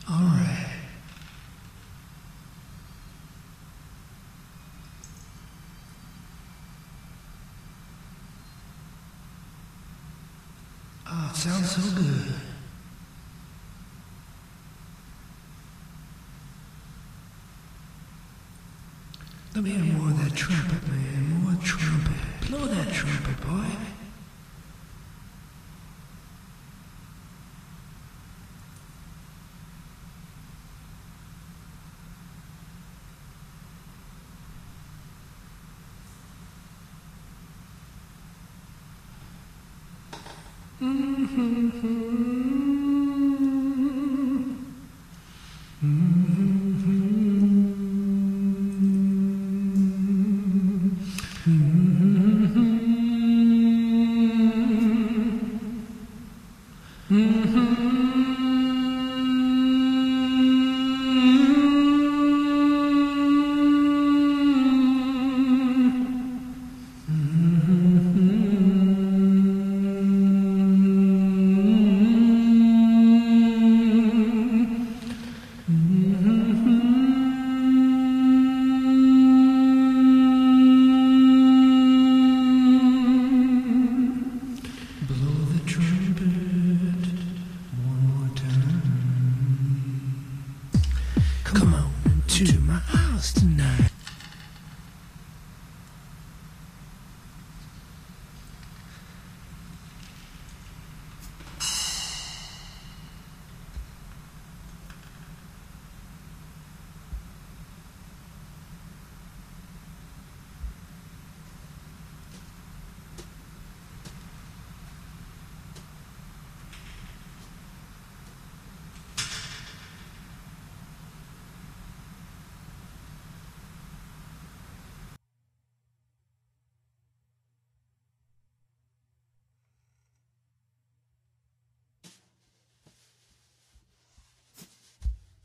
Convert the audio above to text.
All right. Oh, it sounds so good. Let me hear more of that trumpet, man. More trumpet. Blow that trumpet, boy. Blow the trumpet one more time. Come on into my house tonight.